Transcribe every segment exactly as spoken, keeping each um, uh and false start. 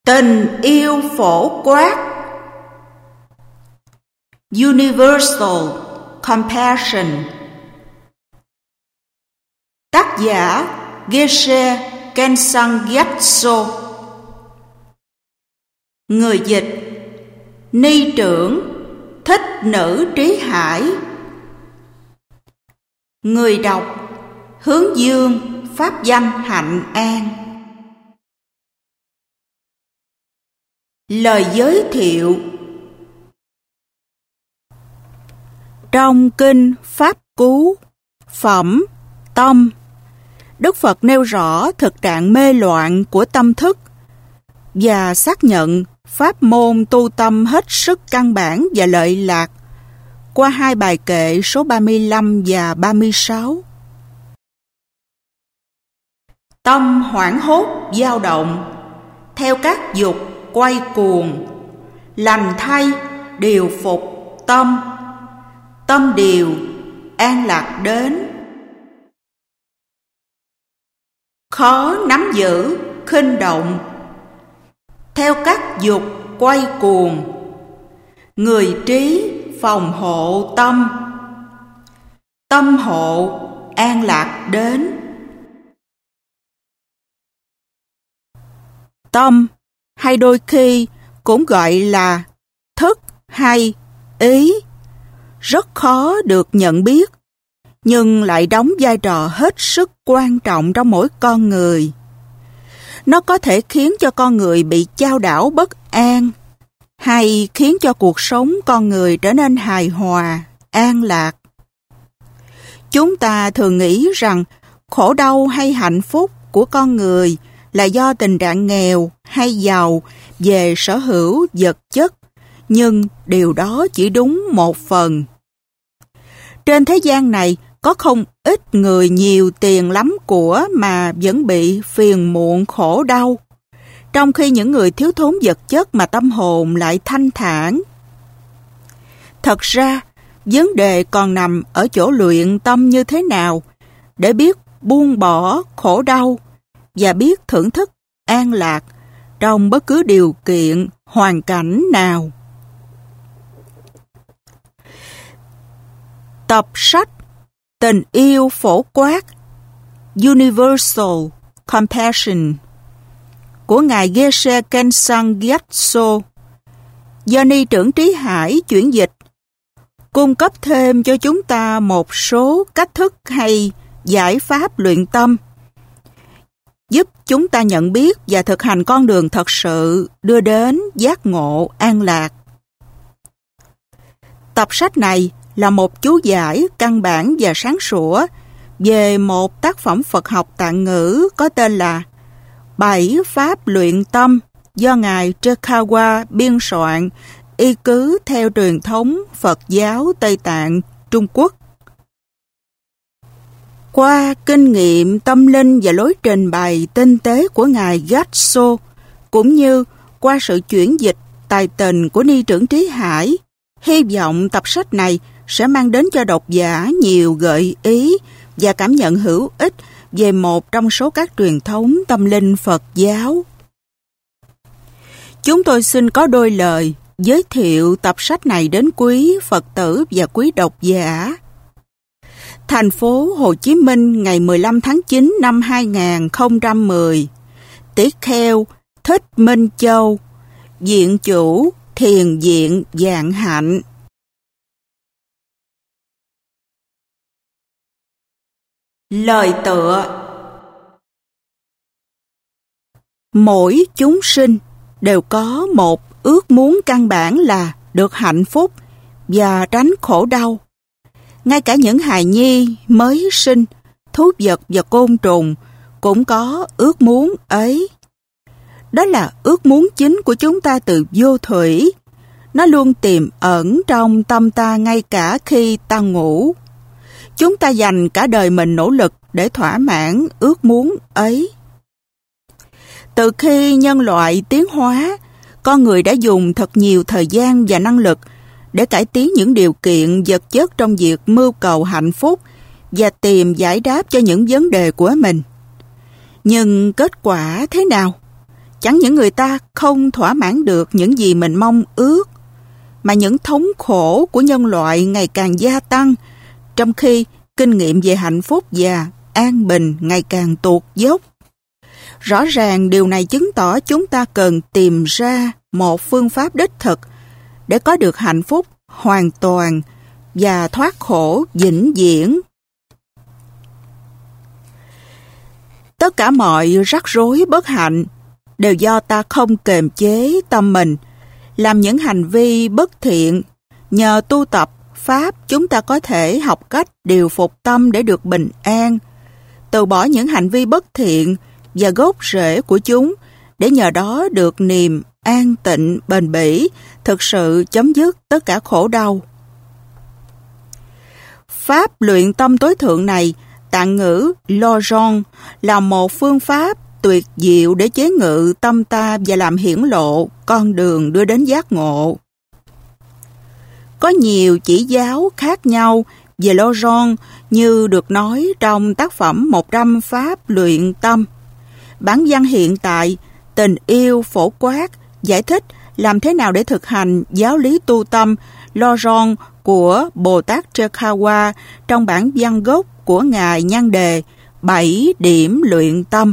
Tình yêu phổ quát. Universal Compassion. Tác giả Geshe Kensang Gyatso. Người dịch Ni trưởng Thích Nữ Trí Hải. Người đọc Hướng Dương Pháp Danh Hạnh An. Lời giới thiệu. Trong kinh Pháp Cú Phẩm Tâm, Đức Phật nêu rõ thực trạng mê loạn của tâm thức và xác nhận pháp môn tu tâm hết sức căn bản và lợi lạc qua hai bài kệ số ba mươi lăm và ba mươi sáu. Tâm hoảng hốt dao động theo các dục quay cuồng, lành thay điều phục tâm, tâm điều an lạc đến. Khó nắm giữ khinh động theo các dục quay cuồng, người trí phòng hộ tâm, tâm hộ an lạc đến. Tâm hay đôi khi cũng gọi là thức hay ý, rất khó được nhận biết, nhưng lại đóng vai trò hết sức quan trọng trong mỗi con người. Nó có thể khiến cho con người bị chao đảo bất an, hay khiến cho cuộc sống con người trở nên hài hòa, an lạc. Chúng ta thường nghĩ rằng khổ đau hay hạnh phúc của con người là do tình trạng nghèo hay giàu về sở hữu vật chất, nhưng điều đó chỉ đúng một phần. Trên thế gian này có không ít người nhiều tiền lắm của mà vẫn bị phiền muộn khổ đau, trong khi những người thiếu thốn vật chất mà tâm hồn lại thanh thản. Thật ra, vấn đề còn nằm ở chỗ luyện tâm như thế nào để biết buông bỏ khổ đau và biết thưởng thức an lạc trong bất cứ điều kiện, hoàn cảnh nào. Tập sách Tình yêu phổ quát Universal Compassion của Ngài Geshe Kensang Gyatso do Ni trưởng Trí Hải chuyển dịch, cung cấp thêm cho chúng ta một số cách thức hay giải pháp luyện tâm, giúp chúng ta nhận biết và thực hành con đường thật sự đưa đến giác ngộ an lạc. Tập sách này là một chú giải căn bản và sáng sủa về một tác phẩm Phật học Tạng ngữ có tên là Bảy Pháp Luyện Tâm do Ngài Trekawa biên soạn, y cứ theo truyền thống Phật giáo Tây Tạng, Trung Quốc. Qua kinh nghiệm tâm linh và lối trình bày tinh tế của Ngài Gyatso, cũng như qua sự chuyển dịch tài tình của Ni trưởng Trí Hải, hy vọng tập sách này sẽ mang đến cho độc giả nhiều gợi ý và cảm nhận hữu ích về một trong số các truyền thống tâm linh Phật giáo. Chúng tôi xin có đôi lời giới thiệu tập sách này đến quý Phật tử và quý độc giả. Thành phố Hồ Chí Minh ngày mười lăm tháng chín năm hai nghìn không trăm mười. Tỷ kheo Thích Minh Châu, Viện chủ Thiền viện Vạn Hạnh. Lời tựa. Mỗi chúng sinh đều có một ước muốn căn bản là được hạnh phúc và tránh khổ đau. Ngay cả những hài nhi mới sinh, thú vật và côn trùng cũng có ước muốn ấy. Đó là ước muốn chính của chúng ta từ vô thủy. Nó luôn tiềm ẩn trong tâm ta ngay cả khi ta ngủ. Chúng ta dành cả đời mình nỗ lực để thỏa mãn ước muốn ấy. Từ khi nhân loại tiến hóa, con người đã dùng thật nhiều thời gian và năng lực để cải tiến những điều kiện vật chất trong việc mưu cầu hạnh phúc và tìm giải đáp cho những vấn đề của mình. Nhưng kết quả thế nào? Chẳng những người ta không thỏa mãn được những gì mình mong ước, mà những thống khổ của nhân loại ngày càng gia tăng, trong khi kinh nghiệm về hạnh phúc và an bình ngày càng tụt dốc. Rõ ràng điều này chứng tỏ chúng ta cần tìm ra một phương pháp đích thực để có được hạnh phúc hoàn toàn và thoát khổ vĩnh viễn. Tất cả mọi rắc rối bất hạnh đều do ta không kềm chế tâm mình, làm những hành vi bất thiện. Nhờ tu tập Pháp, chúng ta có thể học cách điều phục tâm để được bình an, từ bỏ những hành vi bất thiện và gốc rễ của chúng, để nhờ đó được niềm an tịnh bền bỉ, thực sự chấm dứt tất cả khổ đau. Pháp luyện tâm tối thượng này, tạng ngữ Lojong, là một phương pháp tuyệt diệu để chế ngự tâm ta và làm hiển lộ con đường đưa đến giác ngộ. Có nhiều chỉ giáo khác nhau về Lojong như được nói trong tác phẩm một trăm Pháp luyện tâm. Bản văn hiện tại, Tình yêu phổ quát, giải thích làm thế nào để thực hành giáo lý tu tâm Lojong của Bồ Tát Trekawa trong bản văn gốc của Ngài nhan đề bảy điểm luyện tâm.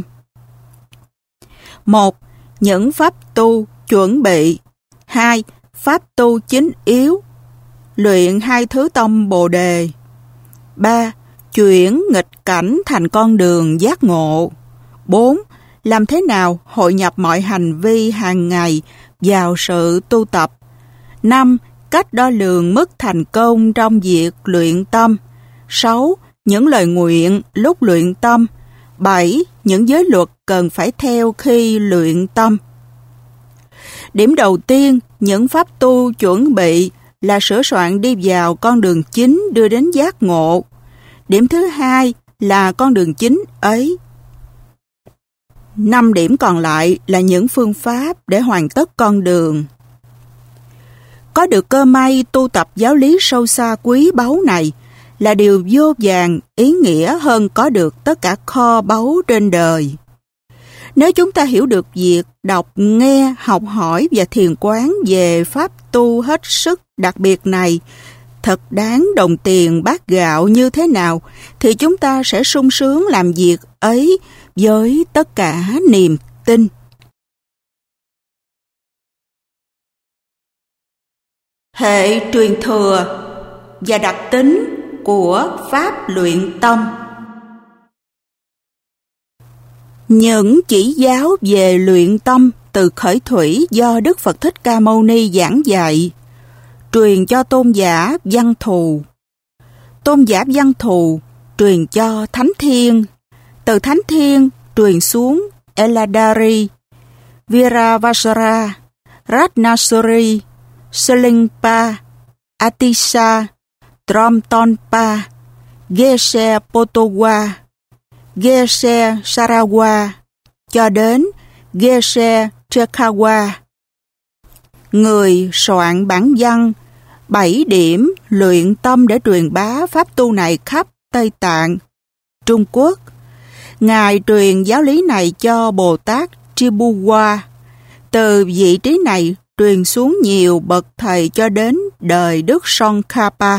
một. Những pháp tu chuẩn bị. hai. Pháp tu chính yếu, luyện hai thứ tâm Bồ đề. ba. Chuyển nghịch cảnh thành con đường giác ngộ. bốn. Làm thế nào hội nhập mọi hành vi hàng ngày vào sự tu tập. năm. Cách đo lường mức thành công trong việc luyện tâm. sáu. Những lời nguyện lúc luyện tâm. bảy. Những giới luật cần phải theo khi luyện tâm. Điểm đầu tiên, những pháp tu chuẩn bị là sửa soạn đi vào con đường chính đưa đến giác ngộ. Điểm thứ hai là con đường chính ấy. Năm điểm còn lại là những phương pháp để hoàn tất con đường. Có được cơ may tu tập giáo lý sâu xa quý báu này là điều vô vàn ý nghĩa hơn có được tất cả kho báu trên đời. Nếu chúng ta hiểu được việc đọc, nghe, học hỏi và thiền quán về pháp tu hết sức đặc biệt này, thật đáng đồng tiền bát gạo như thế nào, thì chúng ta sẽ sung sướng làm việc ấy với tất cả niềm tin. Hệ truyền thừa và đặc tính của pháp luyện tâm. Những chỉ giáo về luyện tâm từ khởi thủy do Đức Phật Thích Ca Mâu Ni giảng dạy, truyền cho tôn giả Văn Thù. Tôn giả Văn Thù truyền cho Thánh Thiên, từ Thánh Thiên truyền xuống Eladari, Viravasara, Ratnasuri, Selingpa, Atisa, Dromtonpa, Geshe Potowa, Geshe Sarawa, cho đến Geshe Trekawa. Người soạn bản văn bảy điểm luyện tâm để truyền bá pháp tu này khắp Tây Tạng, Trung Quốc. Ngài truyền giáo lý này cho Bồ Tát Tribuwa. Từ vị trí này truyền xuống nhiều bậc thầy cho đến đời Đức Tsongkhapa.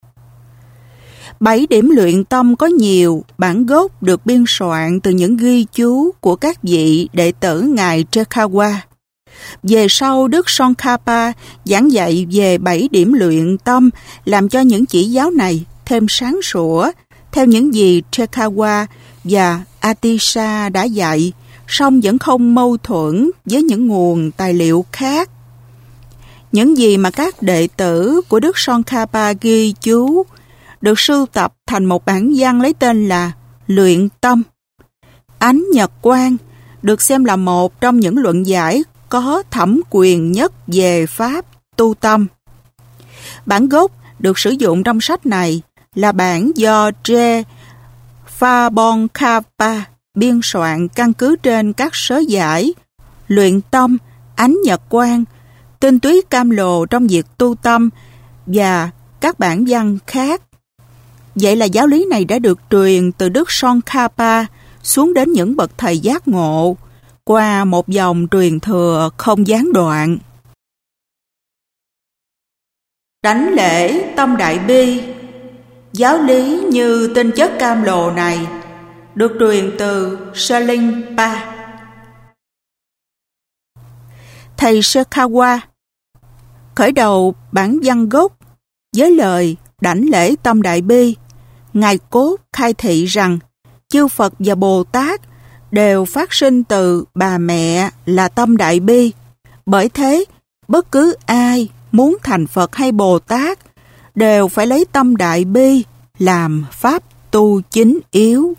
Bảy điểm luyện tâm có nhiều bản gốc được biên soạn từ những ghi chú của các vị đệ tử Ngài Trekawa. Về sau, Đức Tsongkhapa giảng dạy về bảy điểm luyện tâm, làm cho những chỉ giáo này thêm sáng sủa, theo những gì Trekawa và Atisa đã dạy, song vẫn không mâu thuẫn với những nguồn tài liệu khác. Những gì mà các đệ tử của Đức Tsongkhapa ghi chú được sưu tập thành một bản văn lấy tên là Luyện Tâm. Ánh Nhật Quang được xem là một trong những luận giải có thẩm quyền nhất về pháp tu tâm. Bản gốc được sử dụng trong sách này là bản do Tre Phabongkhapa biên soạn căn cứ trên các sớ giải Luyện Tâm, Ánh Nhật Quang, Tinh túy cam lồ trong việc tu tâm và các bản văn khác. Vậy là giáo lý này đã được truyền từ Đức Tsongkhapa xuống đến những bậc thầy giác ngộ, qua một dòng truyền thừa không gián đoạn. Đảnh lễ tâm đại bi. Giáo lý như tinh chất cam lồ này được truyền từ Shalinpa. Thầy Sekawa khởi đầu bản văn gốc với lời đảnh lễ tâm đại bi. Ngài cốt khai thị rằng chư Phật và Bồ Tát đều phát sinh từ bà mẹ là tâm đại bi. Bởi thế, bất cứ ai muốn thành Phật hay Bồ Tát đều phải lấy tâm đại bi làm pháp tu chính yếu.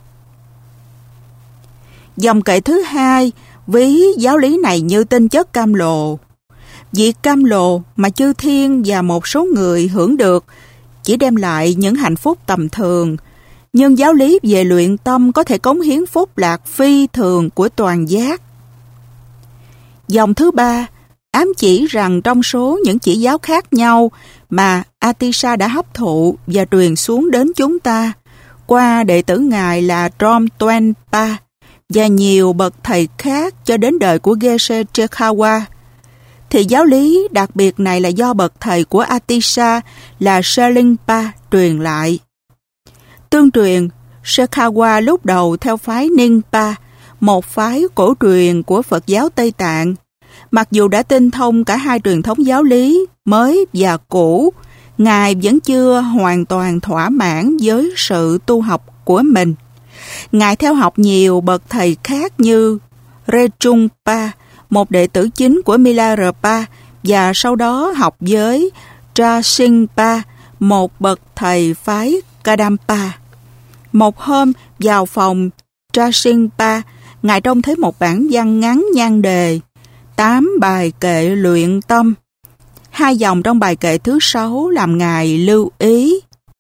Dòng kệ thứ hai ví giáo lý này như tinh chất cam lồ. Việc cam lồ mà chư thiên và một số người hưởng được chỉ đem lại những hạnh phúc tầm thường, nhưng giáo lý về luyện tâm có thể cống hiến phúc lạc phi thường của toàn giác. Dòng thứ ba ám chỉ rằng trong số những chỉ giáo khác nhau mà Atisha đã hấp thụ và truyền xuống đến chúng ta qua đệ tử Ngài là Trom Tuenpa và nhiều bậc thầy khác cho đến đời của Geshe Chekawa, thì giáo lý đặc biệt này là do bậc thầy của Atisha là Shalinpa truyền lại. Tương truyền, Chekawa lúc đầu theo phái Ninpa, một phái cổ truyền của Phật giáo Tây Tạng. Mặc dù đã tinh thông cả hai truyền thống giáo lý mới và cũ, Ngài vẫn chưa hoàn toàn thỏa mãn với sự tu học của mình. Ngài theo học nhiều bậc thầy khác như Rechungpa, một đệ tử chính của Milarepa, và sau đó học với Trasingpa, một bậc thầy phái Kadampa. Một hôm vào phòng Trasingpa, Ngài trông thấy một bản văn ngắn nhan đề tám bài kệ luyện tâm. Hai dòng trong bài kệ thứ sáu làm Ngài lưu ý: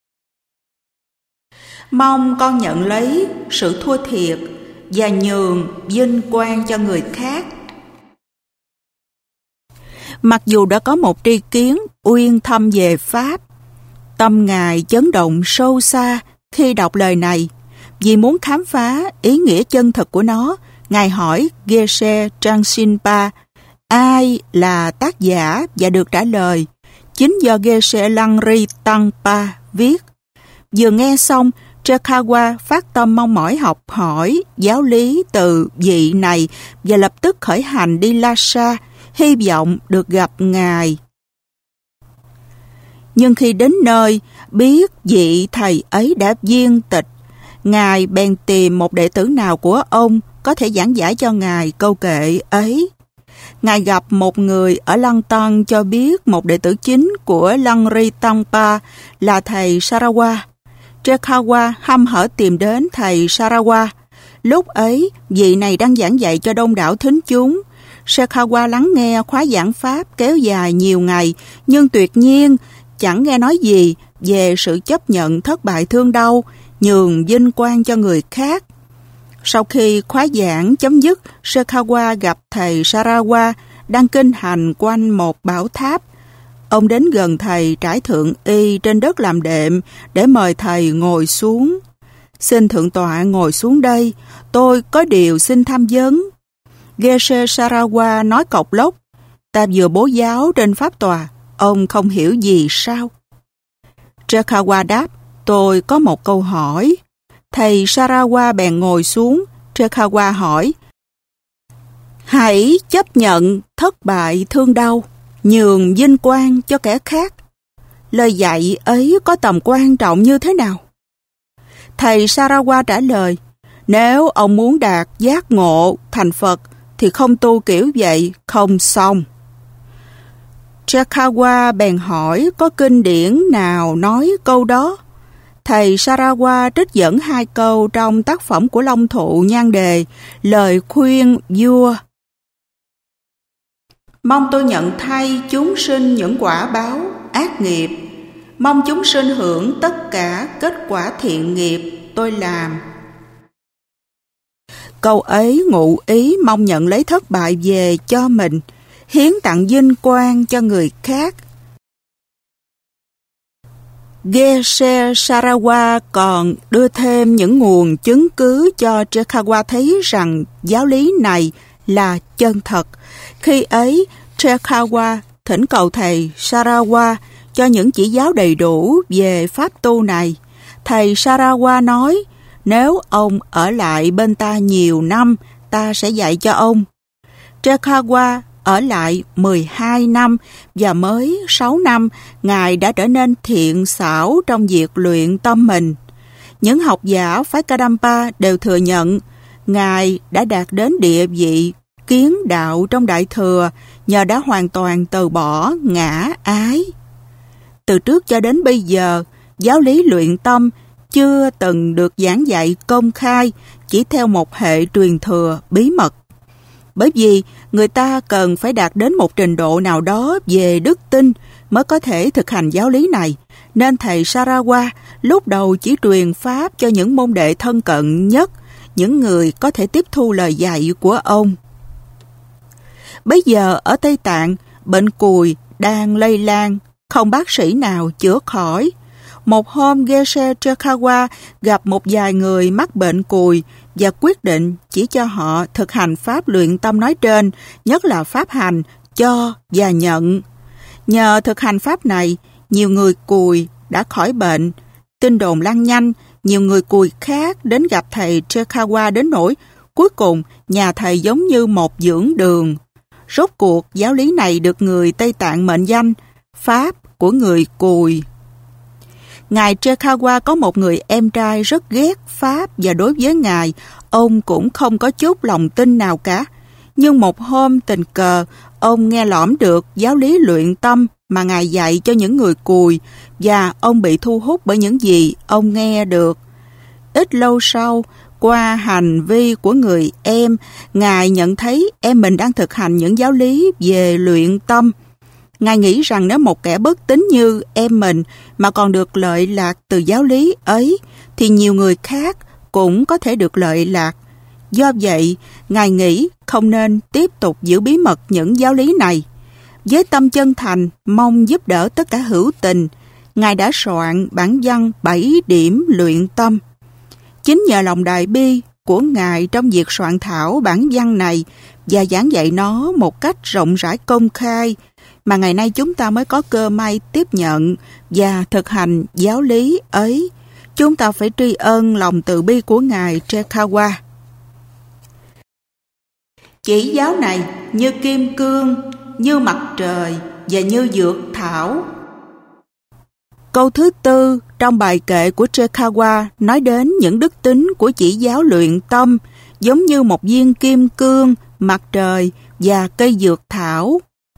mong con nhận lấy sự thua thiệt và nhường vinh quang cho người khác. Mặc dù đã có một tri kiến uyên thâm về Pháp, tâm Ngài chấn động sâu xa khi đọc lời này. Vì muốn khám phá ý nghĩa chân thực của nó, Ngài hỏi Geshe Trangsinpa ai là tác giả và được trả lời chính do Geshe Langri Tangpa viết. Vừa nghe xong, Chekawa phát tâm mong mỏi học hỏi giáo lý từ vị này và lập tức khởi hành đi Lhasa, hy vọng được gặp Ngài. Nhưng khi đến nơi, biết vị thầy ấy đã viên tịch, Ngài bèn tìm một đệ tử nào của ông có thể giảng giải cho Ngài câu kệ ấy. Ngài gặp một người ở Lăng Tăng cho biết một đệ tử chính của Langri Tangpa là thầy Sarawa. Chekawa hăm hở tìm đến thầy Sarawa. Lúc ấy, vị này đang giảng dạy cho đông đảo thính chúng. Chekawa lắng nghe khóa giảng pháp kéo dài nhiều ngày, nhưng tuyệt nhiên chẳng nghe nói gì về sự chấp nhận thất bại thương đau, nhường vinh quang cho người khác. Sau khi khóa giảng chấm dứt, Chekawa gặp thầy Sarawa đang kinh hành quanh một bảo tháp. Ông đến gần thầy trải thượng y trên đất làm đệm để mời thầy ngồi xuống. Xin thượng tọa ngồi xuống đây, tôi có điều xin tham vấn. Geshe Sarawa nói cộc lốc, ta vừa bố giáo trên pháp tòa, ông không hiểu gì sao? Chekawa đáp, tôi có một câu hỏi. Thầy Sarawa bèn ngồi xuống. Chekawa hỏi, hãy chấp nhận thất bại thương đau, nhường vinh quang cho kẻ khác. Lời dạy ấy có tầm quan trọng như thế nào? Thầy Sarawa trả lời, nếu ông muốn đạt giác ngộ thành Phật thì không tu kiểu vậy không xong. Chekawa bèn hỏi có kinh điển nào nói câu đó. Thầy Sarawa trích dẫn hai câu trong tác phẩm của Long Thụ nhan đề Lời khuyên vua. Mong tôi nhận thay chúng sinh những quả báo ác nghiệp, mong chúng sinh hưởng tất cả kết quả thiện nghiệp tôi làm. Câu ấy ngụ ý mong nhận lấy thất bại về cho mình, hiến tặng vinh quang cho người khác. Geshe Sarawa còn đưa thêm những nguồn chứng cứ cho Chekawa thấy rằng giáo lý này là chân thật. Khi ấy, Trekawa thỉnh cầu thầy Sarawa cho những chỉ giáo đầy đủ về pháp tu này. Thầy Sarawa nói, nếu ông ở lại bên ta nhiều năm, ta sẽ dạy cho ông. Trekawa ở lại mười hai năm và mới sáu năm, Ngài đã trở nên thiện xảo trong việc luyện tâm mình. Những học giả phái Kadampa đều thừa nhận Ngài đã đạt đến địa vị kiến đạo trong Đại Thừa nhờ đã hoàn toàn từ bỏ ngã ái. Từ trước cho đến bây giờ, giáo lý luyện tâm chưa từng được giảng dạy công khai, chỉ theo một hệ truyền thừa bí mật. Bởi vì người ta cần phải đạt đến một trình độ nào đó về đức tin mới có thể thực hành giáo lý này, nên thầy Sarawa lúc đầu chỉ truyền pháp cho những môn đệ thân cận nhất, những người có thể tiếp thu lời dạy của ông. Bây giờ ở Tây Tạng, bệnh cùi đang lây lan, không bác sĩ nào chữa khỏi. Một hôm, Geshe Trekawa gặp một vài người mắc bệnh cùi và quyết định chỉ cho họ thực hành pháp luyện tâm nói trên, nhất là pháp hành, cho và nhận. Nhờ thực hành pháp này, nhiều người cùi đã khỏi bệnh. Tin đồn lan nhanh, nhiều người cùi khác đến gặp thầy Trekawa đến nỗi cuối cùng nhà thầy giống như một dưỡng đường. Rốt cuộc giáo lý này được người Tây Tạng mệnh danh pháp của người cùi. Ngài Trekawa có một người em trai rất ghét pháp và đối với Ngài, ông cũng không có chút lòng tin nào cả. Nhưng một hôm tình cờ, ông nghe lỏm được giáo lý luyện tâm mà Ngài dạy cho những người cùi và ông bị thu hút bởi những gì ông nghe được. Ít lâu sau, qua hành vi của người em, Ngài nhận thấy em mình đang thực hành những giáo lý về luyện tâm. Ngài nghĩ rằng nếu một kẻ bất tín như em mình mà còn được lợi lạc từ giáo lý ấy, thì nhiều người khác cũng có thể được lợi lạc. Do vậy, Ngài nghĩ không nên tiếp tục giữ bí mật những giáo lý này. Với tâm chân thành, mong giúp đỡ tất cả hữu tình, Ngài đã soạn bản văn bảy điểm luyện tâm. Chính nhờ lòng đại bi của Ngài trong việc soạn thảo bản văn này và giảng dạy nó một cách rộng rãi công khai, mà ngày nay chúng ta mới có cơ may tiếp nhận và thực hành giáo lý ấy. Chúng ta phải tri ân lòng từ bi của Ngài Trekawa. Chỉ giáo này như kim cương, như mặt trời và như dược thảo. Câu thứ tư trong bài kệ của Trekawa nói đến những đức tính của chỉ giáo luyện tâm giống như một viên kim cương, mặt trời và cây dược thảo.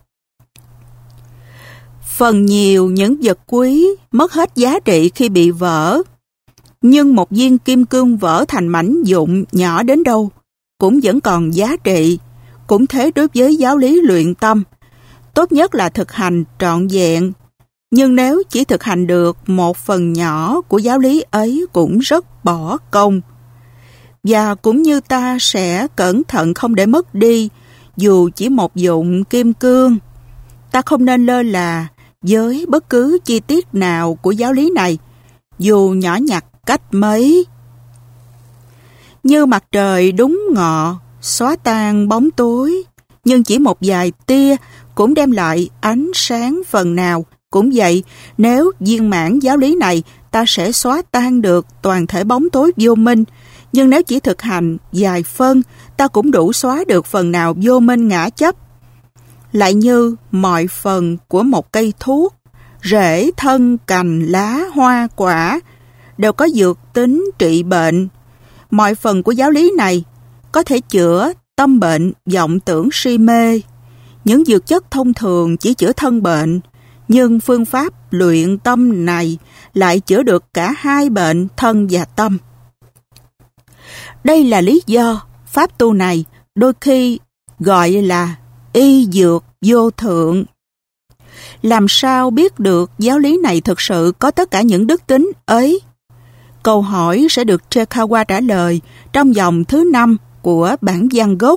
Phần nhiều những vật quý mất hết giá trị khi bị vỡ, nhưng một viên kim cương vỡ thành mảnh vụn nhỏ đến đâu cũng vẫn còn giá trị. Cũng thế đối với giáo lý luyện tâm, tốt nhất là thực hành trọn vẹn. Nhưng nếu chỉ thực hành được một phần nhỏ của giáo lý ấy cũng rất bỏ công. Và cũng như ta sẽ cẩn thận không để mất đi, dù chỉ một vụn kim cương. Ta không nên lơ là với bất cứ chi tiết nào của giáo lý này, dù nhỏ nhặt cách mấy. Như mặt trời đúng ngọ, xóa tan bóng tối, nhưng chỉ một vài tia cũng đem lại ánh sáng phần nào. Cũng vậy, nếu viên mãn giáo lý này, ta sẽ xóa tan được toàn thể bóng tối vô minh. Nhưng nếu chỉ thực hành vài phân, ta cũng đủ xóa được phần nào vô minh ngã chấp. Lại như mọi phần của một cây thuốc, rễ, thân, cành, lá, hoa, quả, đều có dược tính trị bệnh. Mọi phần của giáo lý này có thể chữa tâm bệnh, vọng tưởng, si mê. Những dược chất thông thường chỉ chữa thân bệnh, nhưng phương pháp luyện tâm này lại chữa được cả hai bệnh thân và tâm. Đây là lý do pháp tu này đôi khi gọi là y dược vô thượng. Làm sao biết được giáo lý này thực sự có tất cả những đức tính ấy? Câu hỏi sẽ được Trekawa trả lời trong dòng thứ năm của bản văn gốc.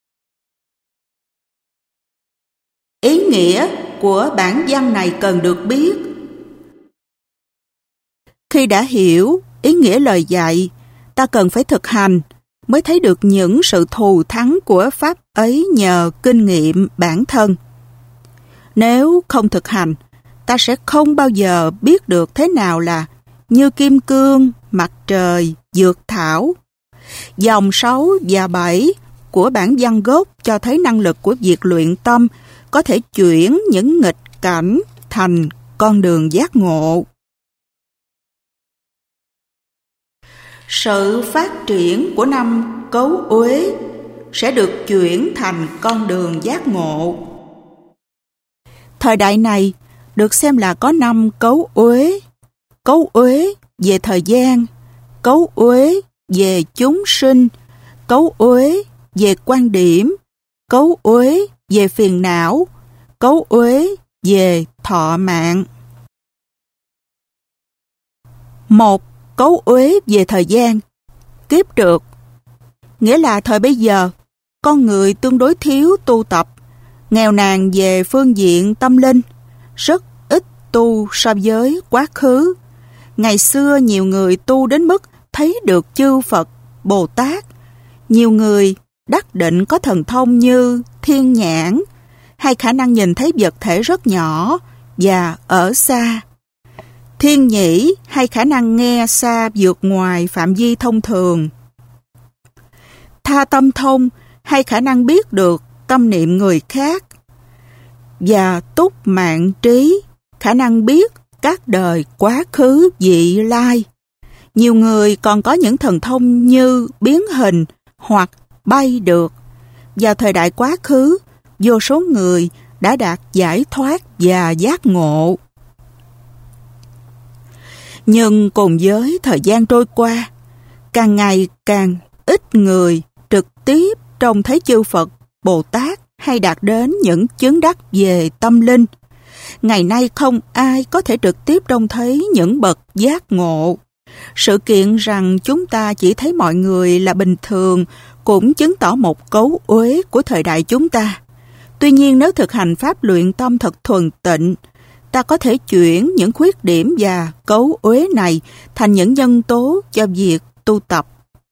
Ý nghĩa của bản văn này cần được biết. Khi đã hiểu ý nghĩa lời dạy, ta cần phải thực hành. mới thấy được những sự thù thắng của pháp ấy nhờ kinh nghiệm bản thân. Nếu không thực hành, ta sẽ không bao giờ biết được thế nào là như kim cương, mặt trời, dược thảo. Dòng sáu và bảy của bản văn gốc cho thấy năng lực của việc luyện tâm có thể chuyển những nghịch cảnh thành con đường giác ngộ. Sự phát triển của năm Cấu Uế sẽ được chuyển thành con đường giác ngộ. Thời đại này được xem là có năm Cấu Uế. Cấu Uế về thời gian, Cấu Uế về chúng sinh, Cấu Uế về quan điểm, Cấu Uế về phiền não, Cấu Uế về thọ mạng. Một, Cấu Uế về thời gian. Kiếp trượt, nghĩa là thời bấy giờ, con người tương đối thiếu tu tập, nghèo nàn về phương diện tâm linh, rất ít tu so với quá khứ. Ngày xưa nhiều người tu đến mức thấy được chư Phật, Bồ Tát. Nhiều người đắc định có thần thông như thiên nhãn, hay khả năng nhìn thấy vật thể rất nhỏ và ở xa. Thiên nhĩ hay khả năng nghe xa vượt ngoài phạm vi thông thường. Tha tâm thông hay khả năng biết được tâm niệm người khác. Và túc mạng trí, khả năng biết các đời quá khứ vị lai. Nhiều người còn có những thần thông như biến hình hoặc bay được. Vào thời đại quá khứ, vô số người đã đạt giải thoát và giác ngộ. Nhưng cùng với thời gian trôi qua, càng ngày càng ít người trực tiếp trông thấy chư Phật, Bồ Tát hay đạt đến những chứng đắc về tâm linh. Ngày nay không ai có thể trực tiếp trông thấy những bậc giác ngộ. Sự kiện rằng chúng ta chỉ thấy mọi người là bình thường cũng chứng tỏ một cấu uế của thời đại chúng ta. Tuy nhiên nếu thực hành pháp luyện tâm thật thuần tịnh, ta có thể chuyển những khuyết điểm và cấu uế này thành những nhân tố cho việc tu tập.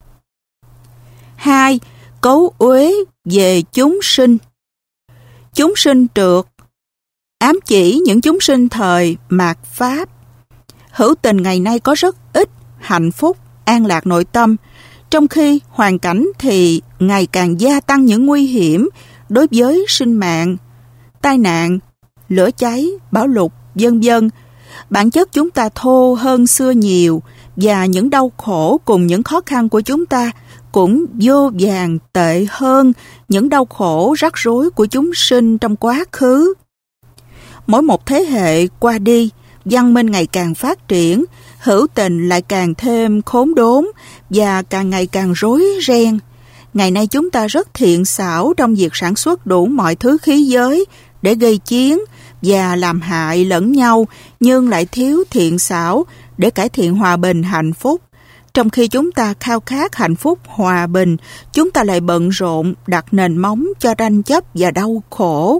Hai, cấu uế về chúng sinh. Chúng sinh trượt ám chỉ những chúng sinh thời mạt Pháp. Hữu tình ngày nay có rất ít hạnh phúc, an lạc nội tâm, trong khi hoàn cảnh thì ngày càng gia tăng những nguy hiểm đối với sinh mạng, tai nạn, lửa cháy, bão lụt, vân vân. Bản chất chúng ta thô hơn xưa nhiều và những đau khổ cùng những khó khăn của chúng ta cũng vô vàn tệ hơn những đau khổ rắc rối của chúng sinh trong quá khứ. Mỗi một thế hệ qua đi, văn minh ngày càng phát triển, hữu tình lại càng thêm khốn đốn và càng ngày càng rối ren. Ngày nay chúng ta rất thiện xảo trong việc sản xuất đủ mọi thứ khí giới để gây chiến và làm hại lẫn nhau, nhưng lại thiếu thiện xảo để cải thiện hòa bình hạnh phúc. Trong khi chúng ta khao khát hạnh phúc hòa bình, chúng ta lại bận rộn đặt nền móng cho tranh chấp và đau khổ.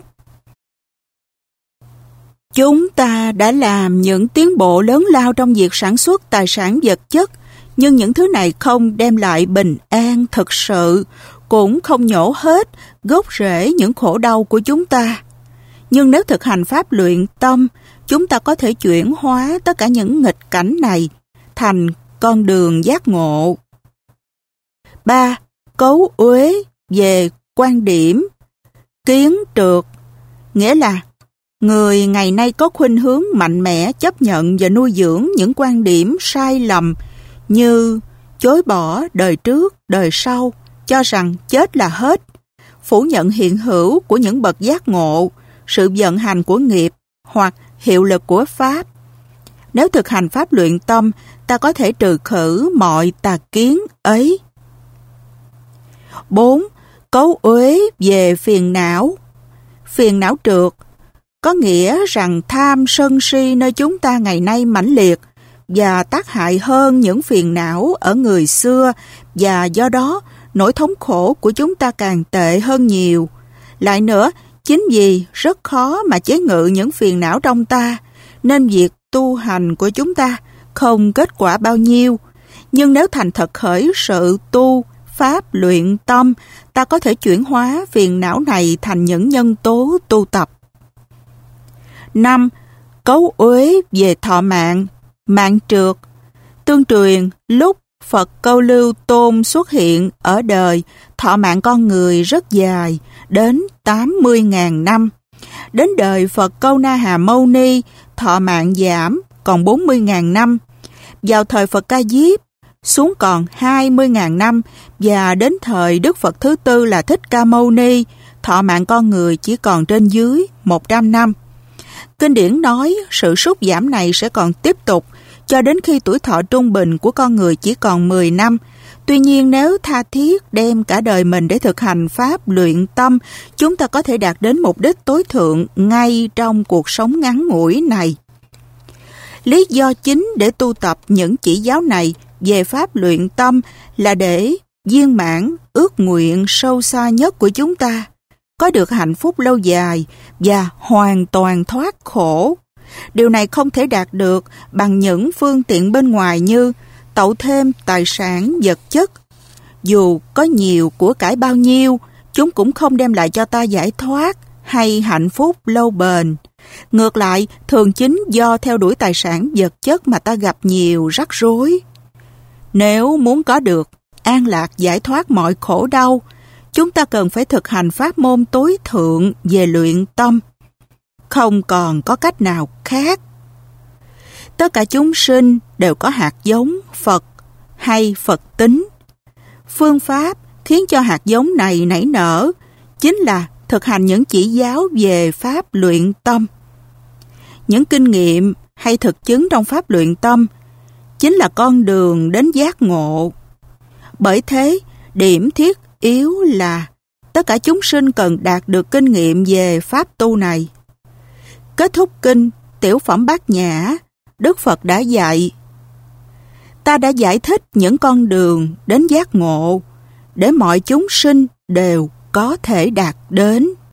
Chúng ta đã làm những tiến bộ lớn lao trong việc sản xuất tài sản vật chất, nhưng những thứ này không đem lại bình an thực sự, cũng không nhổ hết gốc rễ những khổ đau của chúng ta. Nhưng nếu thực hành pháp luyện tâm, chúng ta có thể chuyển hóa tất cả những nghịch cảnh này thành con đường giác ngộ. Ba, cấu uế về quan điểm. Kiến trượt, nghĩa là người ngày nay có khuynh hướng mạnh mẽ chấp nhận và nuôi dưỡng những quan điểm sai lầm như chối bỏ đời trước, đời sau, cho rằng chết là hết, phủ nhận hiện hữu của những bậc giác ngộ, sự vận hành của nghiệp hoặc hiệu lực của Pháp. Nếu thực hành pháp luyện tâm, ta có thể trừ khử mọi tà kiến ấy. Bốn, cấu uế về phiền não. Phiền não trượt có nghĩa rằng tham sân si nơi chúng ta ngày nay mãnh liệt và tác hại hơn những phiền não ở người xưa, và do đó nỗi thống khổ của chúng ta càng tệ hơn nhiều. Lại nữa, chính vì rất khó mà chế ngự những phiền não trong ta, nên việc tu hành của chúng ta không kết quả bao nhiêu. Nhưng nếu thành thật khởi sự tu pháp luyện tâm, ta có thể chuyển hóa phiền não này thành những nhân tố tu tập. năm. Cấu uế về thọ mạng, mạng trượt. Tương truyền, lúc Phật Câu Lưu Tôn xuất hiện ở đời, thọ mạng con người rất dài, đến tám mươi nghìn năm. Đến đời Phật Câu Na Hà Mâu Ni, thọ mạng giảm còn bốn mươi nghìn năm. Vào thời Phật Ca Diếp, xuống còn hai mươi nghìn năm, và đến thời Đức Phật thứ tư là Thích Ca Mâu Ni, thọ mạng con người chỉ còn trên dưới một trăm năm. Kinh điển nói sự sút giảm này sẽ còn tiếp tục cho đến khi tuổi thọ trung bình của con người chỉ còn mười năm. Tuy nhiên, nếu tha thiết đem cả đời mình để thực hành pháp luyện tâm, chúng ta có thể đạt đến mục đích tối thượng ngay trong cuộc sống ngắn ngủi này. Lý do chính để tu tập những chỉ giáo này về pháp luyện tâm là để viên mãn ước nguyện sâu xa nhất của chúng ta, có được hạnh phúc lâu dài và hoàn toàn thoát khổ. Điều này không thể đạt được bằng những phương tiện bên ngoài như tậu thêm tài sản vật chất. Dù có nhiều của cải bao nhiêu, chúng cũng không đem lại cho ta giải thoát hay hạnh phúc lâu bền. Ngược lại, thường chính do theo đuổi tài sản vật chất mà ta gặp nhiều rắc rối. Nếu muốn có được an lạc giải thoát mọi khổ đau, chúng ta cần phải thực hành pháp môn tối thượng về luyện tâm. Không còn có cách nào khác. Tất cả chúng sinh đều có hạt giống Phật hay Phật tính. Phương pháp khiến cho hạt giống này nảy nở chính là thực hành những chỉ giáo về pháp luyện tâm. Những kinh nghiệm hay thực chứng trong pháp luyện tâm chính là con đường đến giác ngộ. Bởi thế, điểm thiết yếu là tất cả chúng sinh cần đạt được kinh nghiệm về pháp tu này. Kết thúc kinh Tiểu Phẩm Bát Nhã, Đức Phật đã dạy: ta đã giải thích những con đường đến giác ngộ để mọi chúng sinh đều có thể đạt đến.